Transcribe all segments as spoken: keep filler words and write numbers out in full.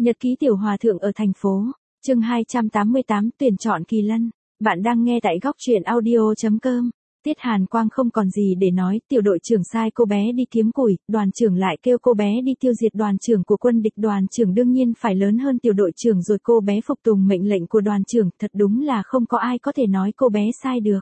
Nhật ký tiểu hòa thượng ở thành phố. Chương hai trăm tám mươi tám tuyển chọn kỳ lân. Bạn đang nghe tại góc truyện audio chấm com. Tiết Hàn Quang không còn gì để nói, tiểu đội trưởng sai cô bé đi kiếm củi, đoàn trưởng lại kêu cô bé đi tiêu diệt đoàn trưởng của quân địch, đoàn trưởng đương nhiên phải lớn hơn tiểu đội trưởng rồi, cô bé phục tùng mệnh lệnh của đoàn trưởng, thật đúng là không có ai có thể nói cô bé sai được.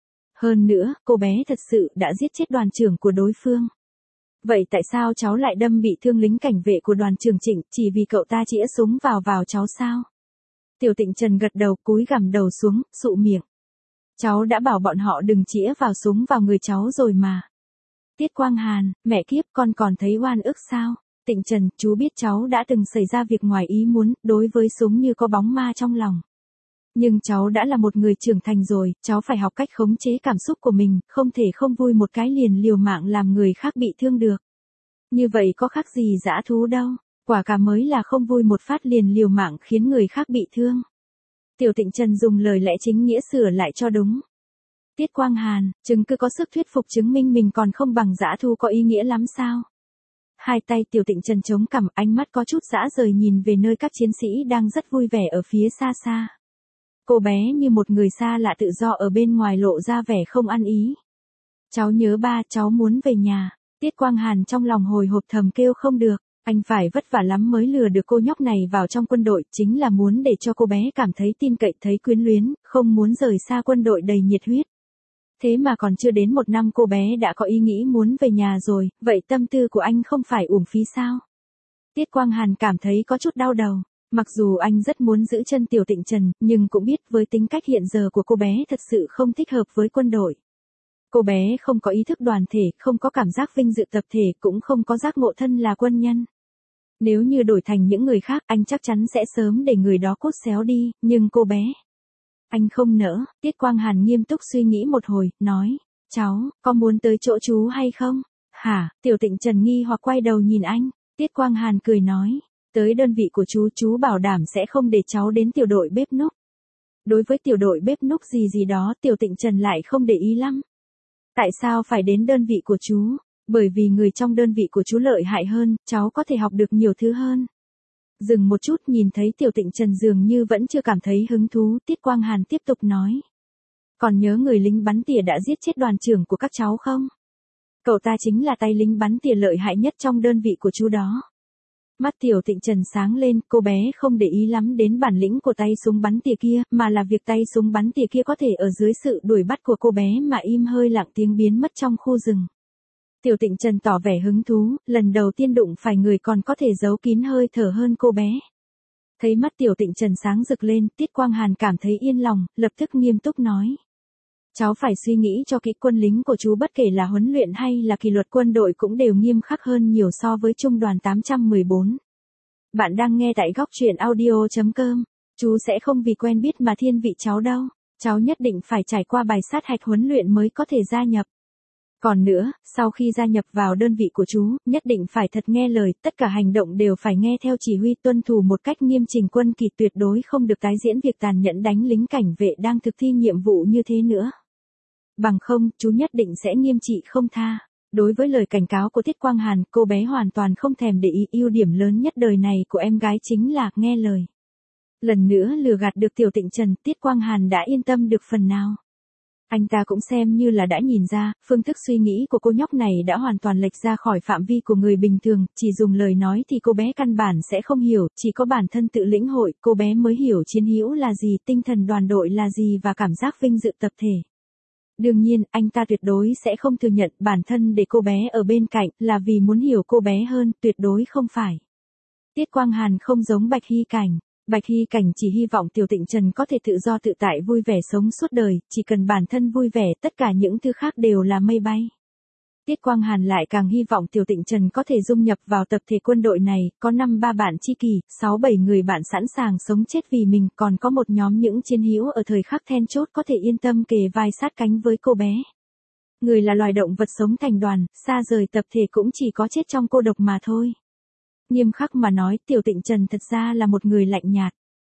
Hơn nữa, cô bé thật sự đã giết chết đoàn trưởng của đối phương. Vậy tại sao cháu lại đâm bị thương lính cảnh vệ của đoàn trưởng Trịnh, chỉ vì cậu ta chĩa súng vào vào cháu sao? Tiểu Tịnh Trần gật đầu, cúi gằm đầu xuống, sụ miệng. Cháu đã bảo bọn họ đừng chĩa vào súng vào người cháu rồi mà. Tiết Quang Hàn, mẹ kiếp, con còn thấy oan ức sao? Tịnh Trần, chú biết cháu đã từng xảy ra việc ngoài ý muốn, đối với súng như có bóng ma trong lòng. Nhưng cháu đã là một người trưởng thành rồi, cháu phải học cách khống chế cảm xúc của mình, không thể không vui một cái liền liều mạng làm người khác bị thương được. Như vậy có khác gì dã thú đâu, quả cả mới là không vui một phát liền liều mạng khiến người khác bị thương. Tiểu Tịnh Trần dùng lời lẽ chính nghĩa sửa lại cho đúng. Tiết Quang Hàn, chứng cứ có sức thuyết phục chứng minh mình còn không bằng dã thú có ý nghĩa lắm sao? Hai tay Tiểu Tịnh Trần chống cằm, ánh mắt có chút dã rời nhìn về nơi các chiến sĩ đang rất vui vẻ ở phía xa xa. Cô bé như một người xa lạ tự do ở bên ngoài lộ ra vẻ không ăn ý. Cháu nhớ ba, cháu muốn về nhà. Tiết Quang Hàn trong lòng hồi hộp thầm kêu không được, anh phải vất vả lắm mới lừa được cô nhóc này vào trong quân đội, chính là muốn để cho cô bé cảm thấy tin cậy, thấy quyến luyến, không muốn rời xa quân đội đầy nhiệt huyết. Thế mà còn chưa đến một năm cô bé đã có ý nghĩ muốn về nhà rồi, vậy tâm tư của anh không phải uổng phí sao? Tiết Quang Hàn cảm thấy có chút đau đầu. Mặc dù anh rất muốn giữ chân Tiểu Tịnh Trần, nhưng cũng biết với tính cách hiện giờ của cô bé thật sự không thích hợp với quân đội. Cô bé không có ý thức đoàn thể, không có cảm giác vinh dự tập thể, cũng không có giác ngộ thân là quân nhân. Nếu như đổi thành những người khác, anh chắc chắn sẽ sớm để người đó cút xéo đi, nhưng cô bé... Anh không nỡ. Tiết Quang Hàn nghiêm túc suy nghĩ một hồi, nói, cháu, có muốn tới chỗ chú hay không? Hả? Tiểu Tịnh Trần nghi hoặc quay đầu nhìn anh. Tiết Quang Hàn cười nói, tới đơn vị của chú, chú bảo đảm sẽ không để cháu đến tiểu đội bếp núc. Đối với tiểu đội bếp núc gì gì đó, Tiểu Tịnh Trần lại không để ý lắm. Tại sao phải đến đơn vị của chú? Bởi vì người trong đơn vị của chú lợi hại hơn, cháu có thể học được nhiều thứ hơn. Dừng một chút, nhìn thấy Tiểu Tịnh Trần dường như vẫn chưa cảm thấy hứng thú, Tiết Quang Hàn tiếp tục nói. Còn nhớ người lính bắn tỉa đã giết chết đoàn trưởng của các cháu không? Cậu ta chính là tay lính bắn tỉa lợi hại nhất trong đơn vị của chú đó. Mắt Tiểu Tịnh Trần sáng lên, cô bé không để ý lắm đến bản lĩnh của tay súng bắn tỉa kia, mà là việc tay súng bắn tỉa kia có thể ở dưới sự đuổi bắt của cô bé mà im hơi lặng tiếng biến mất trong khu rừng. Tiểu Tịnh Trần tỏ vẻ hứng thú, lần đầu tiên đụng phải người còn có thể giấu kín hơi thở hơn cô bé. Thấy mắt Tiểu Tịnh Trần sáng rực lên, Tiết Quang Hàn cảm thấy yên lòng, lập tức nghiêm túc nói. Cháu phải suy nghĩ cho kỹ, quân lính của chú bất kể là huấn luyện hay là kỷ luật quân đội cũng đều nghiêm khắc hơn nhiều so với trung đoàn tám trăm mười bốn. Bạn đang nghe tại góc truyện audio chấm com. Chú sẽ không vì quen biết mà thiên vị cháu đâu. Cháu nhất định phải trải qua bài sát hạch huấn luyện mới có thể gia nhập. Còn nữa, sau khi gia nhập vào đơn vị của chú, nhất định phải thật nghe lời, tất cả hành động đều phải nghe theo chỉ huy, tuân thủ một cách nghiêm chỉnh quân kỷ, tuyệt đối không được tái diễn việc tàn nhẫn đánh lính cảnh vệ đang thực thi nhiệm vụ như thế nữa. Bằng không, chú nhất định sẽ nghiêm trị không tha. Đối với lời cảnh cáo của Tiết Quang Hàn, cô bé hoàn toàn không thèm để ý, ưu điểm lớn nhất đời này của em gái chính là nghe lời. Lần nữa lừa gạt được Tiểu Tịnh Trần, Tiết Quang Hàn đã yên tâm được phần nào. Anh ta cũng xem như là đã nhìn ra, phương thức suy nghĩ của cô nhóc này đã hoàn toàn lệch ra khỏi phạm vi của người bình thường, chỉ dùng lời nói thì cô bé căn bản sẽ không hiểu, chỉ có bản thân tự lĩnh hội, cô bé mới hiểu chiến hữu là gì, tinh thần đoàn đội là gì và cảm giác vinh dự tập thể. Đương nhiên, anh ta tuyệt đối sẽ không thừa nhận bản thân để cô bé ở bên cạnh là vì muốn hiểu cô bé hơn, tuyệt đối không phải. Tiết Quang Hàn không giống Bạch Hy Cảnh. Bạch Hy Cảnh chỉ hy vọng Tiểu Tịnh Trần có thể tự do tự tại vui vẻ sống suốt đời, chỉ cần bản thân vui vẻ, tất cả những thứ khác đều là mây bay. Tiết Quang Hàn lại càng hy vọng Tiểu Tịnh Trần có thể dung nhập vào tập thể quân đội này, có năm ba bạn tri kỷ, sáu bảy người bạn sẵn sàng sống chết vì mình, còn có một nhóm những chiến hữu ở thời khắc then chốt có thể yên tâm kề vai sát cánh với cô bé. Người là loài động vật sống thành đoàn, xa rời tập thể cũng chỉ có chết trong cô độc mà thôi. Nghiêm khắc mà nói, Tiểu Tịnh Trần thật ra là một người lạnh nhạt.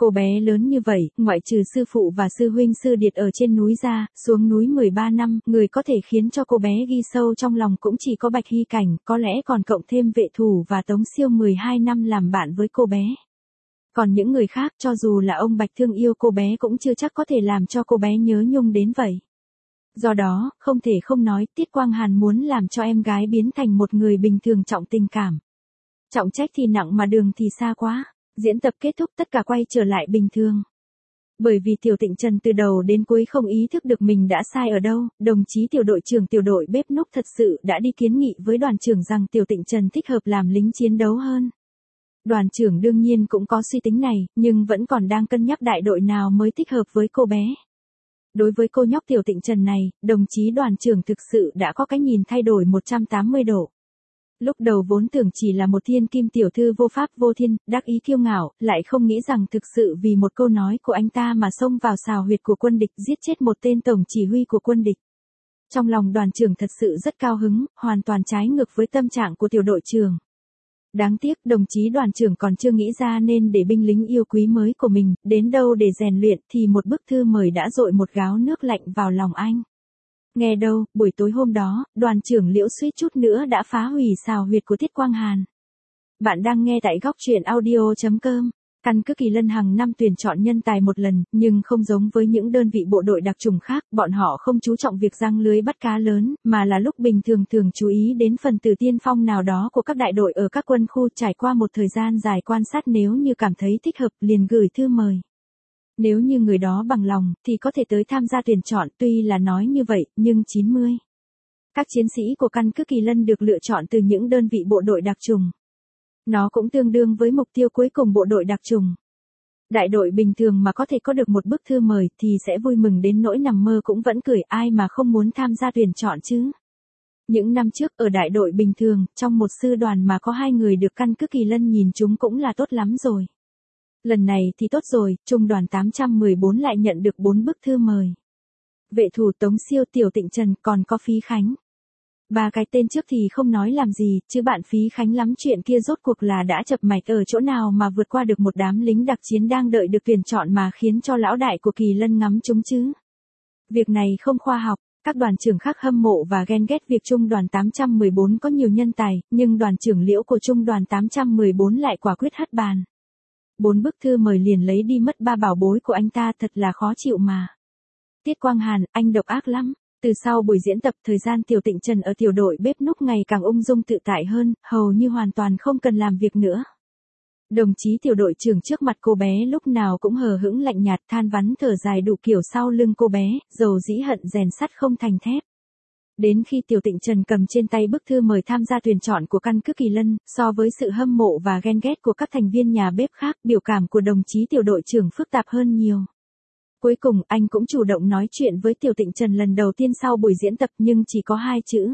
Cô bé lớn như vậy, ngoại trừ sư phụ và sư huynh sư điệt ở trên núi ra, xuống núi mười ba năm, người có thể khiến cho cô bé ghi sâu trong lòng cũng chỉ có Bạch Hy Cảnh, có lẽ còn cộng thêm Vệ Thủ và Tống Siêu mười hai năm làm bạn với cô bé. Còn những người khác cho dù là ông Bạch thương yêu cô bé cũng chưa chắc có thể làm cho cô bé nhớ nhung đến vậy. Do đó, không thể không nói Tiết Quang Hàn muốn làm cho em gái biến thành một người bình thường trọng tình cảm. Trọng trách thì nặng mà đường thì xa quá. Diễn tập kết thúc tất cả quay trở lại bình thường. Bởi vì Tiểu Tịnh Trần từ đầu đến cuối không ý thức được mình đã sai ở đâu, đồng chí tiểu đội trưởng tiểu đội bếp núc thật sự đã đi kiến nghị với đoàn trưởng rằng Tiểu Tịnh Trần thích hợp làm lính chiến đấu hơn. Đoàn trưởng đương nhiên cũng có suy tính này, nhưng vẫn còn đang cân nhắc đại đội nào mới thích hợp với cô bé. Đối với cô nhóc Tiểu Tịnh Trần này, đồng chí đoàn trưởng thực sự đã có cái nhìn thay đổi một trăm tám mươi độ. Lúc đầu vốn tưởng chỉ là một thiên kim tiểu thư vô pháp vô thiên, đắc ý kiêu ngạo, lại không nghĩ rằng thực sự vì một câu nói của anh ta mà xông vào xào huyệt của quân địch, giết chết một tên tổng chỉ huy của quân địch. Trong lòng đoàn trưởng thật sự rất cao hứng, hoàn toàn trái ngược với tâm trạng của tiểu đội trưởng. Đáng tiếc đồng chí đoàn trưởng còn chưa nghĩ ra nên để binh lính yêu quý mới của mình, đến đâu để rèn luyện thì một bức thư mời đã dội một gáo nước lạnh vào lòng anh. Nghe đâu, buổi tối hôm đó, đoàn trưởng Liễu suýt chút nữa đã phá hủy xào huyệt của Tiết Quang Hàn. Bạn đang nghe tại góc truyện audio chấm com. Căn cứ Kỳ Lân hàng năm tuyển chọn nhân tài một lần, nhưng không giống với những đơn vị bộ đội đặc chủng khác, bọn họ không chú trọng việc giăng lưới bắt cá lớn, mà là lúc bình thường thường chú ý đến phần tử tiên phong nào đó của các đại đội ở các quân khu. Trải qua một thời gian dài quan sát, nếu như cảm thấy thích hợp liền gửi thư mời. Nếu như người đó bằng lòng, thì có thể tới tham gia tuyển chọn. Tuy là nói như vậy, nhưng chín mươi các chiến sĩ của căn cứ Kỳ Lân được lựa chọn từ những đơn vị bộ đội đặc chủng. Nó cũng tương đương với mục tiêu cuối cùng bộ đội đặc chủng. Đại đội bình thường mà có thể có được một bức thư mời thì sẽ vui mừng đến nỗi nằm mơ cũng vẫn cười, ai mà không muốn tham gia tuyển chọn chứ. Những năm trước ở đại đội bình thường, trong một sư đoàn mà có hai người được căn cứ Kỳ Lân nhìn chúng cũng là tốt lắm rồi. Lần này thì tốt rồi, trung đoàn tám trăm mười bốn lại nhận được bốn bức thư mời. Vệ Thủ, Tống Siêu, Tiểu Tịnh Trần, còn có Phí Khánh. Ba cái tên trước thì không nói làm gì, chứ bạn Phí Khánh lắm chuyện kia rốt cuộc là đã chập mạch ở chỗ nào mà vượt qua được một đám lính đặc chiến đang đợi được tuyển chọn mà khiến cho lão đại của Kỳ Lân ngắm chúng chứ. Việc này không khoa học, các đoàn trưởng khác hâm mộ và ghen ghét việc trung đoàn tám trăm mười bốn có nhiều nhân tài, nhưng đoàn trưởng Liễu của trung đoàn tám trăm mười bốn lại quả quyết hất bàn. Bốn bức thư mời liền lấy đi mất ba bảo bối của anh ta, thật là khó chịu mà. Tiết Quang Hàn, anh độc ác lắm. Từ sau buổi diễn tập, thời gian Tiểu Tịnh Trần ở tiểu đội bếp núc ngày càng ung dung tự tại hơn, hầu như hoàn toàn không cần làm việc nữa. Đồng chí tiểu đội trưởng trước mặt cô bé lúc nào cũng hờ hững lạnh nhạt, than vắn thở dài đủ kiểu sau lưng cô bé, dầu dĩ hận rèn sắt không thành thép. Đến khi Tiểu Tịnh Trần cầm trên tay bức thư mời tham gia tuyển chọn của căn cứ Kỳ Lân, so với sự hâm mộ và ghen ghét của các thành viên nhà bếp khác, biểu cảm của đồng chí tiểu đội trưởng phức tạp hơn nhiều. Cuối cùng anh cũng chủ động nói chuyện với Tiểu Tịnh Trần lần đầu tiên sau buổi diễn tập, nhưng chỉ có hai chữ.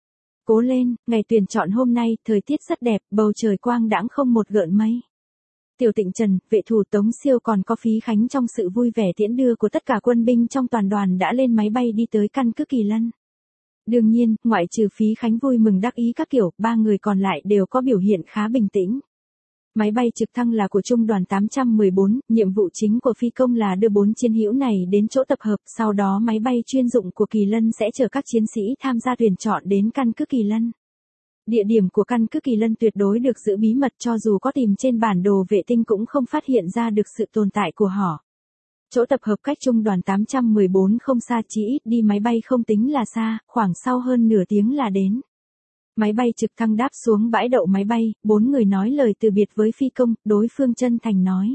Cố lên, ngày tuyển chọn hôm nay, thời tiết rất đẹp, bầu trời quang đãng không một gợn mây. Tiểu Tịnh Trần, Vệ Thủ, Tống Siêu còn có Phí Khánh trong sự vui vẻ tiễn đưa của tất cả quân binh trong toàn đoàn đã lên máy bay đi tới căn cứ Kỳ Lân. Đương nhiên, ngoại trừ Phí Khánh vui mừng đắc ý các kiểu, ba người còn lại đều có biểu hiện khá bình tĩnh. Máy bay trực thăng là của trung đoàn tám trăm mười bốn, nhiệm vụ chính của phi công là đưa bốn chiến hữu này đến chỗ tập hợp, sau đó máy bay chuyên dụng của Kỳ Lân sẽ chở các chiến sĩ tham gia tuyển chọn đến căn cứ Kỳ Lân. Địa điểm của căn cứ Kỳ Lân tuyệt đối được giữ bí mật, cho dù có tìm trên bản đồ vệ tinh cũng không phát hiện ra được sự tồn tại của họ. Chỗ tập hợp cách trung đoàn tám trăm mười bốn không xa, chỉ ít đi máy bay không tính là xa, khoảng sau hơn nửa tiếng là đến. Máy bay trực thăng đáp xuống bãi đậu máy bay, bốn người nói lời từ biệt với phi công, đối phương chân thành nói.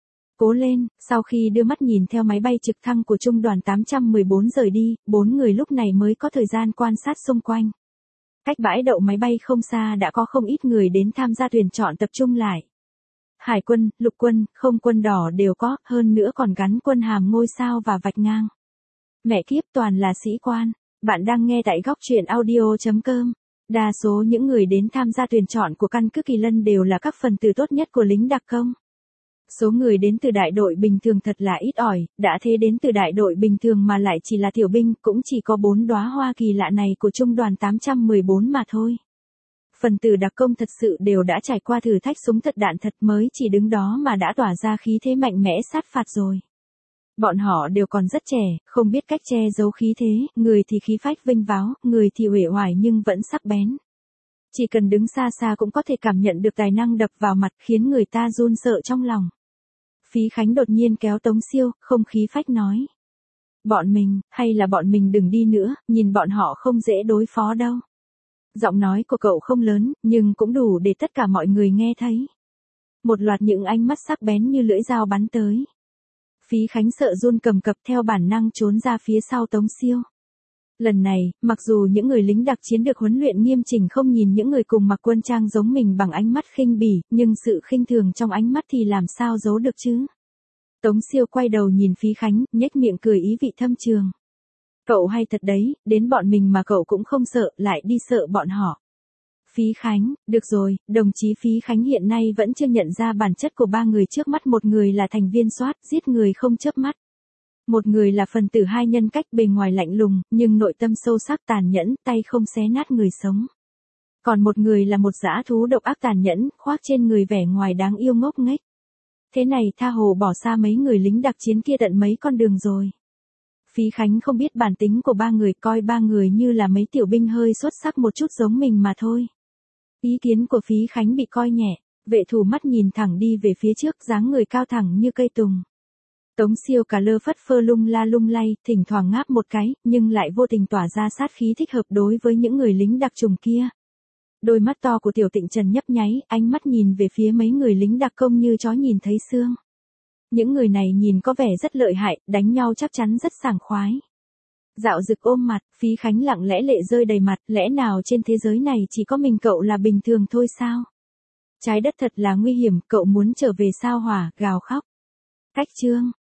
Cố lên, sau khi đưa mắt nhìn theo máy bay trực thăng của trung đoàn tám trăm mười bốn rời đi, bốn người lúc này mới có thời gian quan sát xung quanh. Cách bãi đậu máy bay không xa đã có không ít người đến tham gia tuyển chọn tập trung lại. Hải quân, lục quân, không quân đỏ đều có, hơn nữa còn gắn quân hàm ngôi sao và vạch ngang. Mẹ kiếp, toàn là sĩ quan. Bạn đang nghe tại góc truyện audio chấm com. Đa số những người đến tham gia tuyển chọn của căn cứ Kỳ Lân đều là các phần tử tốt nhất của lính đặc công. Số người đến từ đại đội bình thường thật là ít ỏi, đã thế đến từ đại đội bình thường mà lại chỉ là tiểu binh, cũng chỉ có bốn đóa hoa kỳ lạ này của trung đoàn tám trăm mười bốn mà thôi. phần tử đặc công thật sự đều đã trải qua thử thách súng thật đạn thật mới chỉ đứng đó mà đã tỏa ra khí thế mạnh mẽ sát phạt rồi. Bọn họ đều còn rất trẻ, không biết cách che giấu khí thế, người thì khí phách vinh váo, người thì uể oải nhưng vẫn sắc bén. Chỉ cần đứng xa xa cũng có thể cảm nhận được tài năng đập vào mặt khiến người ta run sợ trong lòng. Phí Khánh đột nhiên kéo Tống Siêu, không khí phách nói. Bọn mình, hay là bọn mình đừng đi nữa, nhìn bọn họ không dễ đối phó đâu. Giọng nói của cậu không lớn, nhưng cũng đủ để tất cả mọi người nghe thấy. Một loạt những ánh mắt sắc bén như lưỡi dao bắn tới. Phí Khánh sợ run cầm cập theo bản năng trốn ra phía sau Tống Siêu. Lần này, mặc dù những người lính đặc chiến được huấn luyện nghiêm chỉnh không nhìn những người cùng mặc quân trang giống mình bằng ánh mắt khinh bỉ, nhưng sự khinh thường trong ánh mắt thì làm sao giấu được chứ? Tống Siêu quay đầu nhìn Phí Khánh, nhếch miệng cười ý vị thâm trường. Cậu hay thật đấy, đến bọn mình mà cậu cũng không sợ, lại đi sợ bọn họ. Phí Khánh, được rồi, đồng chí Phí Khánh hiện nay vẫn chưa nhận ra bản chất của ba người trước mắt, một người là thành viên SWAT, giết người không chớp mắt. Một người là phần tử hai nhân cách bề ngoài lạnh lùng, nhưng nội tâm sâu sắc tàn nhẫn, tay không xé nát người sống. Còn một người là một dã thú độc ác tàn nhẫn, khoác trên người vẻ ngoài đáng yêu ngốc nghếch. Thế này tha hồ bỏ xa mấy người lính đặc chiến kia tận mấy con đường rồi. Phí Khánh không biết bản tính của ba người, coi ba người như là mấy tiểu binh hơi xuất sắc một chút giống mình mà thôi. Ý kiến của Phí Khánh bị coi nhẹ, vệ thủ mắt nhìn thẳng đi về phía trước, dáng người cao thẳng như cây tùng. Tống Siêu cả lơ phất phơ lung la lung lay, thỉnh thoảng ngáp một cái, nhưng lại vô tình tỏa ra sát khí thích hợp đối với những người lính đặc trùng kia. Đôi mắt to của Tiểu Tịnh Trần nhấp nháy, ánh mắt nhìn về phía mấy người lính đặc công như chó nhìn thấy xương. Những người này nhìn có vẻ rất lợi hại, đánh nhau chắc chắn rất sảng khoái. Dạo Dực ôm mặt, Phí Khánh lặng lẽ lệ rơi đầy mặt, lẽ nào trên thế giới này chỉ có mình cậu là bình thường thôi sao? Trái đất thật là nguy hiểm, cậu muốn trở về sao hỏa, gào khóc. Cách chương